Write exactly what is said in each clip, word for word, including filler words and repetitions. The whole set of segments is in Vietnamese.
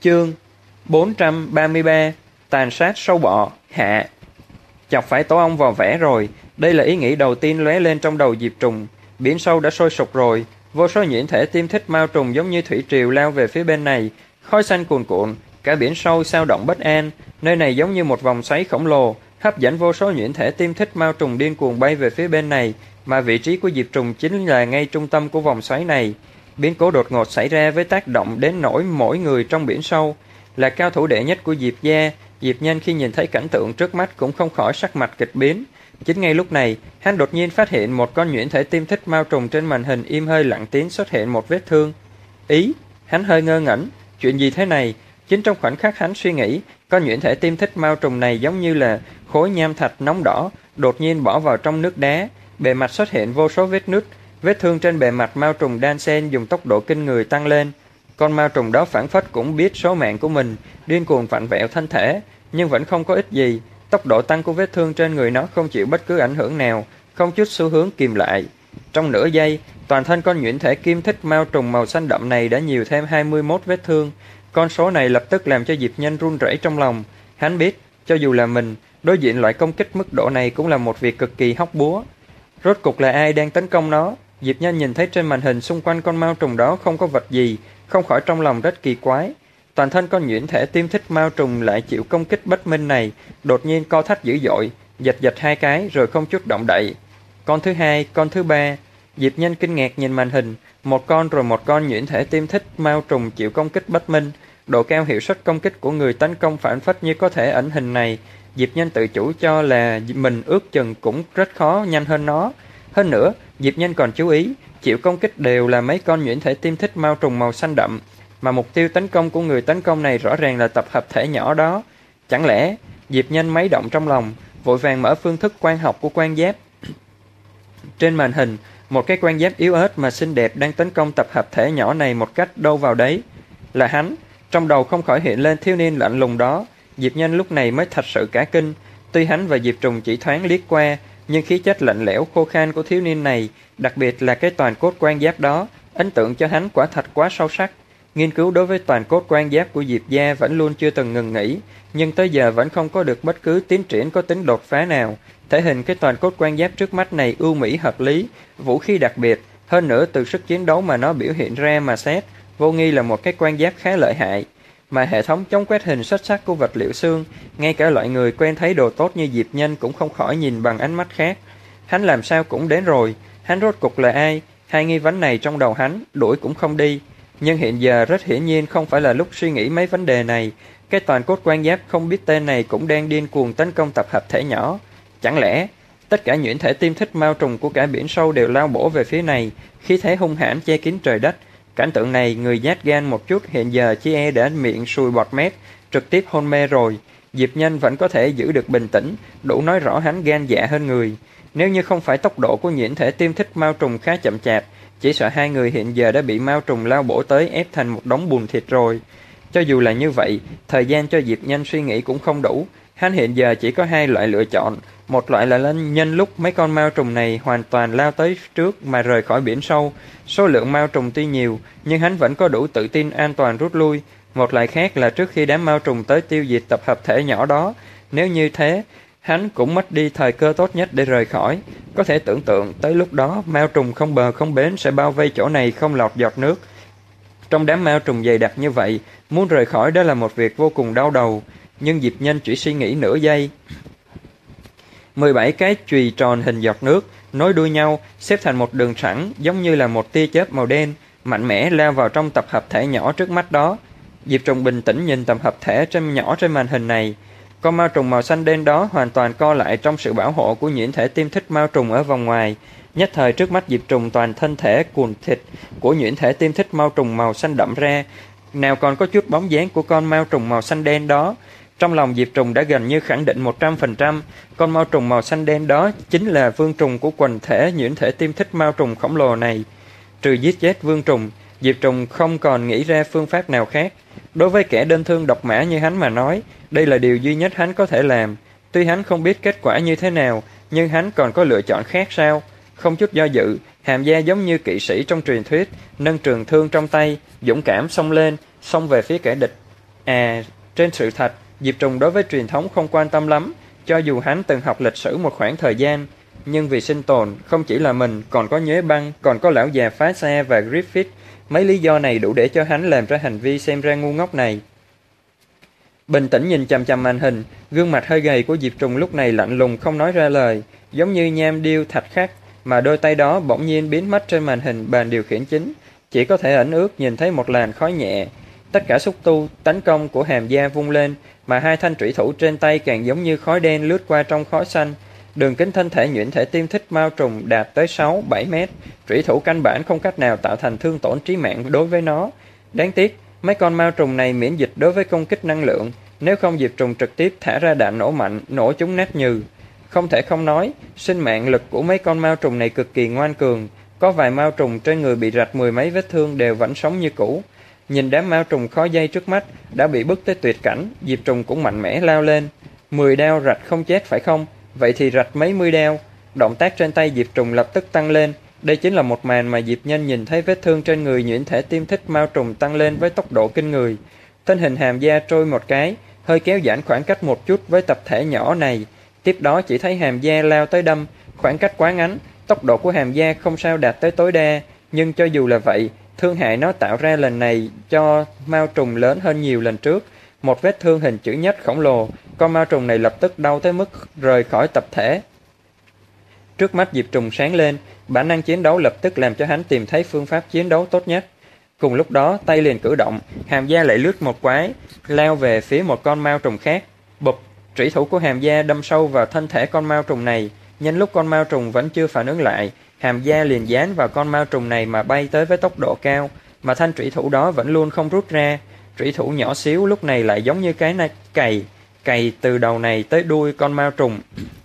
Chương bốn trăm ba mươi ba. Tàn sát sâu bọ hạ. Chọc phải tổ ong vò vẽ rồi. Đây là ý nghĩ đầu tiên lóe lên trong đầu Diệp Trùng. Biển sâu đã sôi sục rồi. Vô số nhuyễn thể tiêm thích mao trùng giống như thủy triều lao về phía bên này. Khói xanh cuồn cuộn, cả biển sâu sao động bất an. Nơi này giống như một vòng xoáy khổng lồ, hấp dẫn vô số nhuyễn thể tiêm thích mao trùng điên cuồng bay về phía bên này, mà vị trí của Diệp Trùng chính là ngay trung tâm của vòng xoáy này. Biến cố đột ngột xảy ra với tác động đến nỗi mỗi người trong biển sâu. Là cao thủ đệ nhất của Diệp gia, Diệp Nhanh khi nhìn thấy cảnh tượng trước mắt cũng không khỏi sắc mặt kịch biến. Chính ngay lúc này, hắn đột nhiên phát hiện một con nhuyễn thể tiêm thích mao trùng trên màn hình im hơi lặng tiếng xuất hiện một vết thương. Ý, hắn hơi ngơ ngẩn, chuyện gì thế này? Chính trong khoảnh khắc hắn suy nghĩ, con nhuyễn thể tiêm thích mao trùng này giống như là khối nham thạch nóng đỏ, đột nhiên bỏ vào trong nước đá, bề mặt xuất hiện vô số vết nứt, vết thương trên bề mặt mao trùng đan xen dùng tốc độ kinh người tăng lên. Con mao trùng đó phảng phất cũng biết số mạng của mình, điên cuồng vặn vẹo thân thể, nhưng vẫn không có ích gì. Tốc độ tăng của vết thương trên người nó không chịu bất cứ ảnh hưởng nào, không chút xu hướng kìm lại. Trong nửa giây, toàn thân con nhuyễn thể kim thích mao trùng màu xanh đậm này đã nhiều thêm hai mươi mốt vết thương. Con số này lập tức làm cho Diệp Nhanh run rẩy trong lòng. Hắn biết, cho dù là mình, đối diện loại công kích mức độ này cũng là một việc cực kỳ hóc búa. Rốt cục là ai đang tấn công nó? Diệp Nhanh nhìn thấy trên màn hình xung quanh con mao trùng đó không có vật gì, không khỏi trong lòng rất kỳ quái. Toàn thân con nhuyễn thể tiêm thích mao trùng lại chịu công kích bất minh này, đột nhiên co thắt dữ dội, giật giật hai cái rồi không chút động đậy. Con thứ hai, con thứ ba. Diệp Nhanh kinh ngạc nhìn màn hình, một con rồi một con nhuyễn thể tiêm thích mao trùng chịu công kích bất minh. Độ cao hiệu suất công kích của người tấn công phản phất như có thể ẩn hình này, Diệp Nhanh tự chủ cho là mình ước chừng cũng rất khó nhanh hơn nó. Hơn nữa, Diệp Nhanh còn chú ý, chịu công kích đều là mấy con nhuyễn thể tiêm thích mao trùng màu xanh đậm, mà mục tiêu tấn công của người tấn công này rõ ràng là tập hợp thể nhỏ đó. Chẳng lẽ, Diệp Nhanh máy động trong lòng, vội vàng mở phương thức quan học của quan giáp. Trên màn hình, một cái quan giáp yếu ớt mà xinh đẹp đang tấn công tập hợp thể nhỏ này một cách đâu vào đấy. Là hắn, trong đầu không khỏi hiện lên thiếu niên lạnh lùng đó. Diệp Nhanh lúc này mới thật sự cả kinh. Tuy hắn và Diệp Trùng chỉ thoáng liếc qua, nhưng khí chất lạnh lẽo khô khan của thiếu niên này, đặc biệt là cái toàn cốt quan giáp đó, ấn tượng cho hắn quả thật quá sâu sắc. Nghiên cứu đối với toàn cốt quan giáp của Diệp gia vẫn luôn chưa từng ngừng nghỉ, nhưng tới giờ vẫn không có được bất cứ tiến triển có tính đột phá nào. Thể hình cái toàn cốt quan giáp trước mắt này ưu mỹ hợp lý, vũ khí đặc biệt, hơn nữa từ sức chiến đấu mà nó biểu hiện ra mà xét, vô nghi là một cái quan giáp khá lợi hại. Mà hệ thống chống quét hình xuất sắc của vật liệu xương, ngay cả loại người quen thấy đồ tốt như Diệp Nhanh cũng không khỏi nhìn bằng ánh mắt khác. Hắn làm sao cũng đến rồi, hắn rốt cục là ai? Hai nghi vấn này trong đầu hắn, đuổi cũng không đi. Nhưng hiện giờ rất hiển nhiên không phải là lúc suy nghĩ mấy vấn đề này. Cái toàn cốt quan giáp không biết tên này cũng đang điên cuồng tấn công tập hợp thể nhỏ. Chẳng lẽ tất cả nhuyễn thể tiêm thích mao trùng của cả biển sâu đều lao bổ về phía này, khí thế hung hãn che kín trời đất. Cảnh tượng này người nhát gan một chút hiện giờ chỉ e đã miệng sùi bọt mép, trực tiếp hôn mê rồi. Diệp Nhanh vẫn có thể giữ được bình tĩnh, đủ nói rõ hắn gan dạ hơn người. Nếu như không phải tốc độ của nhuyễn thể tiêm thích mao trùng khá chậm chạp, chỉ sợ hai người hiện giờ đã bị mao trùng lao bổ tới ép thành một đống bùn thịt rồi. Cho dù là như vậy, thời gian cho Diệp Nhanh suy nghĩ cũng không đủ. Hắn hiện giờ chỉ có hai loại lựa chọn. Một loại là lên nhân lúc mấy con mao trùng này hoàn toàn lao tới trước mà rời khỏi biển sâu. Số lượng mao trùng tuy nhiều, nhưng hắn vẫn có đủ tự tin an toàn rút lui. Một loại khác là trước khi đám mao trùng tới tiêu diệt tập hợp thể nhỏ đó. Nếu như thế, hắn cũng mất đi thời cơ tốt nhất để rời khỏi. Có thể tưởng tượng tới lúc đó mao trùng không bờ không bến sẽ bao vây chỗ này không lọt giọt nước. Trong đám mao trùng dày đặc như vậy, muốn rời khỏi đó là một việc vô cùng đau đầu. Nhưng Diệp Nhanh chỉ suy nghĩ nửa giây. mười bảy cái chùy tròn hình giọt nước nối đuôi nhau, xếp thành một đường thẳng giống như là một tia chớp màu đen, mạnh mẽ lao vào trong tập hợp thể nhỏ trước mắt đó. Diệp Trùng bình tĩnh nhìn tập hợp thể trên nhỏ trên màn hình này. Con mao trùng màu xanh đen đó hoàn toàn co lại trong sự bảo hộ của nhuyễn thể tiêm thích mao trùng ở vòng ngoài. Nhất thời trước mắt Diệp Trùng toàn thân thể cuồn thịt của nhuyễn thể tiêm thích mao trùng màu xanh đậm ra, nào còn có chút bóng dáng của con mao trùng màu xanh đen đó. Trong lòng Diệp Trùng đã gần như khẳng định một trăm phần trăm, con mao trùng màu xanh đen đó chính là vương trùng của quần thể nhuyễn thể tiêm thích mao trùng khổng lồ này. Trừ giết chết vương trùng, Diệp Trùng không còn nghĩ ra phương pháp nào khác. Đối với kẻ đơn thương độc mã như hắn mà nói, đây là điều duy nhất hắn có thể làm. Tuy hắn không biết kết quả như thế nào, nhưng hắn còn có lựa chọn khác sao? Không chút do dự, Hàm Gia giống như kỵ sĩ trong truyền thuyết, nâng trường thương trong tay, dũng cảm xông lên, xông về phía kẻ địch. À, trên sự thật, Diệp Trùng đối với truyền thống không quan tâm lắm, cho dù hắn từng học lịch sử một khoảng thời gian. Nhưng vì sinh tồn, không chỉ là mình, còn có Nhuế Băng, còn có lão già phá xe và Griffith. Mấy lý do này đủ để cho hắn làm ra hành vi xem ra ngu ngốc này. Bình tĩnh nhìn chằm chằm màn hình, gương mặt hơi gầy của Diệp Trùng lúc này lạnh lùng không nói ra lời, giống như nham điêu thạch khắc, mà đôi tay đó bỗng nhiên biến mất trên màn hình bàn điều khiển chính, chỉ có thể ẩn ước nhìn thấy một làn khói nhẹ. Tất cả xúc tu tấn công của Hàm Gia vung lên, mà hai thanh trủy thủ trên tay càng giống như khói đen lướt qua trong khói xanh. Đường kính thân thể nhuyễn thể tiêm thích mao trùng đạt tới sáu bảy mét, trủy thủ căn bản không cách nào tạo thành thương tổn trí mạng đối với nó. Đáng tiếc, mấy con mao trùng này miễn dịch đối với công kích năng lượng, nếu không Diệp Trùng trực tiếp thả ra đạn nổ mạnh, nổ chúng nát nhừ. Không thể không nói, sinh mạng lực của mấy con mao trùng này cực kỳ ngoan cường, có vài mao trùng trên người bị rạch mười mấy vết thương đều vẫn sống như cũ. Nhìn đám mao trùng khó dây trước mắt đã bị bức tới tuyệt cảnh, Diệp Trùng cũng mạnh mẽ lao lên. Mười đao rạch không chết phải không? Vậy thì rạch mấy mươi đao. Động tác trên tay Diệp Trùng lập tức tăng lên. Đây chính là một màn mà Diệp Nhân nhìn thấy vết thương trên người nhuyễn thể tiêm thích mao trùng tăng lên với tốc độ kinh người. Thân hình Hàm Gia trôi một cái, hơi kéo giãn khoảng cách một chút với tập thể nhỏ này. Tiếp đó chỉ thấy Hàm Gia lao tới đâm, khoảng cách quá ngắn, tốc độ của Hàm Gia không sao đạt tới tối đa, nhưng cho dù là vậy, thương hại nó tạo ra lần này cho mao trùng lớn hơn nhiều lần trước. Một vết thương hình chữ nhất khổng lồ, con mao trùng này lập tức đau tới mức rời khỏi tập thể. Trước mắt Diệp Trùng sáng lên, bản năng chiến đấu lập tức làm cho hắn tìm thấy phương pháp chiến đấu tốt nhất. Cùng lúc đó, tay liền cử động, Hàm Gia lại lướt một quái, lao về phía một con mao trùng khác. Bụp, trủy thủ của Hàm Gia đâm sâu vào thân thể con mao trùng này. Nhân lúc con mao trùng vẫn chưa phản ứng lại, Hàm Gia liền dán vào con mao trùng này mà bay tới với tốc độ cao, mà thanh trủy thủ đó vẫn luôn không rút ra. Trủy thủ nhỏ xíu lúc này lại giống như cái nai cày, cày từ đầu này tới đuôi con mao trùng.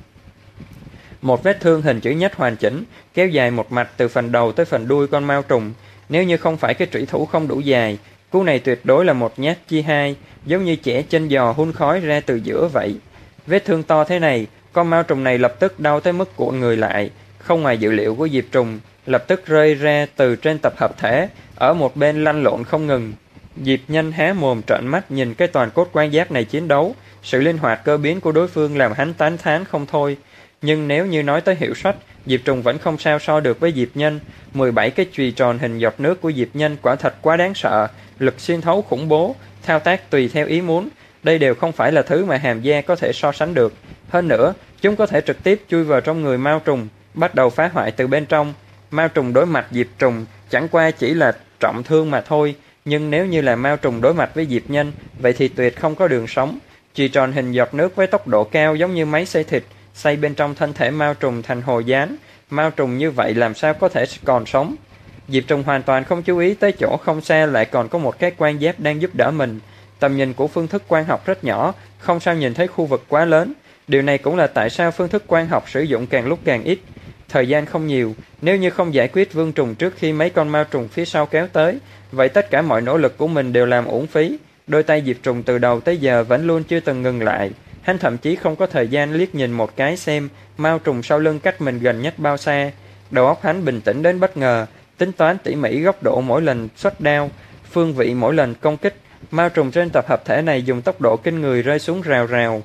Một vết thương hình chữ nhất hoàn chỉnh, kéo dài một mạch từ phần đầu tới phần đuôi con mao trùng. Nếu như không phải cái trủy thủ không đủ dài, cú này tuyệt đối là một nhát chia hai, giống như chẻ chân giò hun khói ra từ giữa vậy. Vết thương to thế này, con mao trùng này lập tức đau tới mức cuộn người lại, không ngoài dự liệu của Diệp Trùng, lập tức rơi ra từ trên tập hợp thể, ở một bên lăn lộn không ngừng. Diệp Nhân há mồm trợn mắt nhìn cái toàn cốt quan giáp này chiến đấu, sự linh hoạt cơ biến của đối phương làm hắn tán thán không thôi. Nhưng nếu như nói tới hiệu suất, Diệp Trùng vẫn không sao so được với Diệp Nhân. mười bảy cái chùy tròn hình giọt nước của Diệp Nhân quả thật quá đáng sợ, lực xuyên thấu khủng bố, thao tác tùy theo ý muốn. Đây đều không phải là thứ mà Hàm Gia có thể so sánh được. Hơn nữa, chúng có thể trực tiếp chui vào trong người mao trùng, bắt đầu phá hoại từ bên trong. Mao trùng đối mặt Diệp Trùng chẳng qua chỉ là trọng thương mà thôi, nhưng nếu như là mao trùng đối mặt với Diệp Nhân, vậy thì tuyệt không có đường sống. Chùy tròn hình giọt nước với tốc độ cao giống như máy xay thịt, xay bên trong thân thể mao trùng thành hồ dán. Mao trùng như vậy làm sao có thể còn sống? Diệp Trùng hoàn toàn không chú ý tới chỗ không xa lại còn có một cái quan giáp đang giúp đỡ mình. Tầm nhìn của phương thức quan học rất nhỏ, không sao nhìn thấy khu vực quá lớn. Điều này cũng là tại sao phương thức quan học sử dụng càng lúc càng ít. Thời gian không nhiều, nếu như không giải quyết vương trùng trước khi mấy con mao trùng phía sau kéo tới, vậy tất cả mọi nỗ lực của mình đều làm uổng phí. Đôi tay Diệp Trùng từ đầu tới giờ vẫn luôn chưa từng ngừng lại. Hắn thậm chí không có thời gian liếc nhìn một cái xem mao trùng sau lưng cách mình gần nhất bao xa. Đầu óc hắn bình tĩnh đến bất ngờ, tính toán tỉ mỉ góc độ mỗi lần xuất đao, phương vị mỗi lần công kích. Mao trùng trên tập hợp thể này dùng tốc độ kinh người rơi xuống rào rào.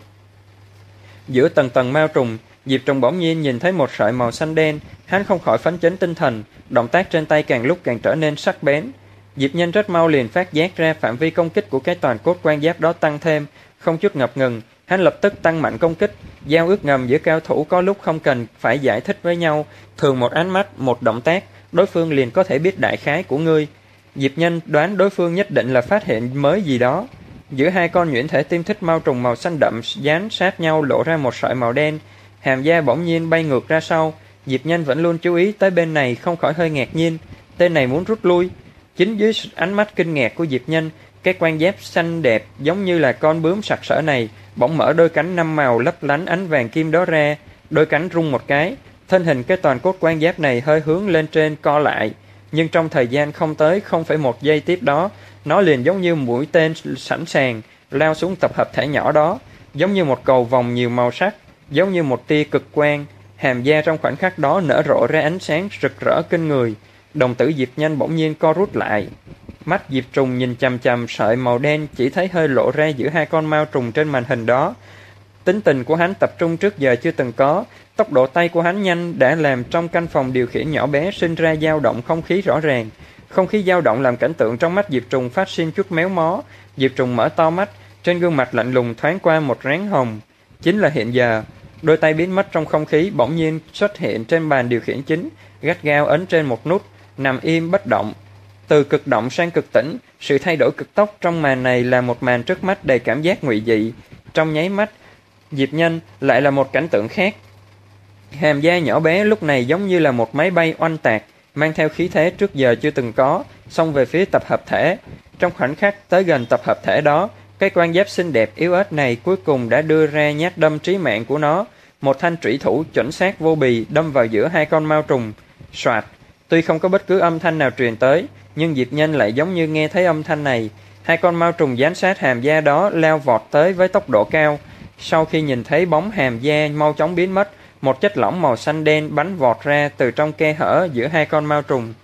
Giữa tầng tầng mao trùng, Diệp Trùng bỗng nhiên nhìn thấy một sợi màu xanh đen, hắn không khỏi phấn chấn tinh thần, động tác trên tay càng lúc càng trở nên sắc bén. Diệp Nhân rất mau liền phát giác ra phạm vi công kích của cái toàn cốt quan giáp đó tăng thêm, không chút ngập ngừng, hắn lập tức tăng mạnh công kích. Giao ước ngầm giữa cao thủ có lúc không cần phải giải thích với nhau, thường một ánh mắt, một động tác, đối phương liền có thể biết đại khái của ngươi. Diệp Nhân đoán đối phương nhất định là phát hiện mới gì đó. Giữa hai con nhuyễn thể tiêm thích mao trùng màu xanh đậm dán sát nhau lộ ra một sợi màu đen. Hàm Gia bỗng nhiên bay ngược ra sau. Diệp Nhân vẫn luôn chú ý tới bên này, không khỏi hơi ngạc nhiên. Tên này muốn rút lui. Chính dưới ánh mắt kinh ngạc của Diệp Nhân, cái quan giáp xanh đẹp giống như là con bướm sặc sỡ này bỗng mở đôi cánh năm màu lấp lánh ánh vàng kim đó ra. Đôi cánh rung một cái, thân hình cái toàn cốt quan giáp này hơi hướng lên trên co lại. Nhưng trong thời gian không tới không phẩy một giây tiếp đó, nó liền giống như mũi tên sẵn sàng lao xuống tập hợp thể nhỏ đó, giống như một cầu vòng nhiều màu sắc, giống như một tia cực quang. Hàm Gia trong khoảnh khắc đó nở rộ ra ánh sáng rực rỡ kinh người. Đồng tử Diệp Nhân bỗng nhiên co rút lại. Mắt Diệp Trùng nhìn chằm chằm sợi màu đen chỉ thấy hơi lộ ra giữa hai con mao trùng trên màn hình đó. Tính tình của hắn tập trung trước giờ chưa từng có, tốc độ tay của hắn nhanh đã làm trong căn phòng điều khiển nhỏ bé sinh ra dao động không khí rõ ràng. Không khí dao động làm cảnh tượng trong mắt Diệp Trùng phát sinh chút méo mó. Diệp Trùng mở to mắt, trên gương mặt lạnh lùng thoáng qua một ráng hồng. Chính là hiện giờ. Đôi tay biến mất trong không khí bỗng nhiên xuất hiện trên bàn điều khiển chính, gắt gao ấn trên một nút, nằm im bất động. Từ cực động sang cực tĩnh, sự thay đổi cực tốc trong màn này là một màn trước mắt đầy cảm giác ngụy dị. Trong nháy mắt, Diệp Nhân lại là một cảnh tượng khác. Hàm da nhỏ bé lúc này giống như là một máy bay oanh tạc, mang theo khí thế trước giờ chưa từng có, xông về phía tập hợp thể. Trong khoảnh khắc tới gần tập hợp thể đó, cái quan giáp xinh đẹp yếu ớt này cuối cùng đã đưa ra nhát đâm trí mạng của nó. Một thanh trủy thủ chuẩn xác vô bì đâm vào giữa hai con mao trùng. Soạt, tuy không có bất cứ âm thanh nào truyền tới, nhưng Diệp Nhân lại giống như nghe thấy âm thanh này. Hai con mao trùng dán sát hàm da đó lao vọt tới với tốc độ cao. Sau khi nhìn thấy bóng hàm da mau chóng biến mất, một chất lỏng màu xanh đen bắn vọt ra từ trong khe hở giữa hai con mao trùng.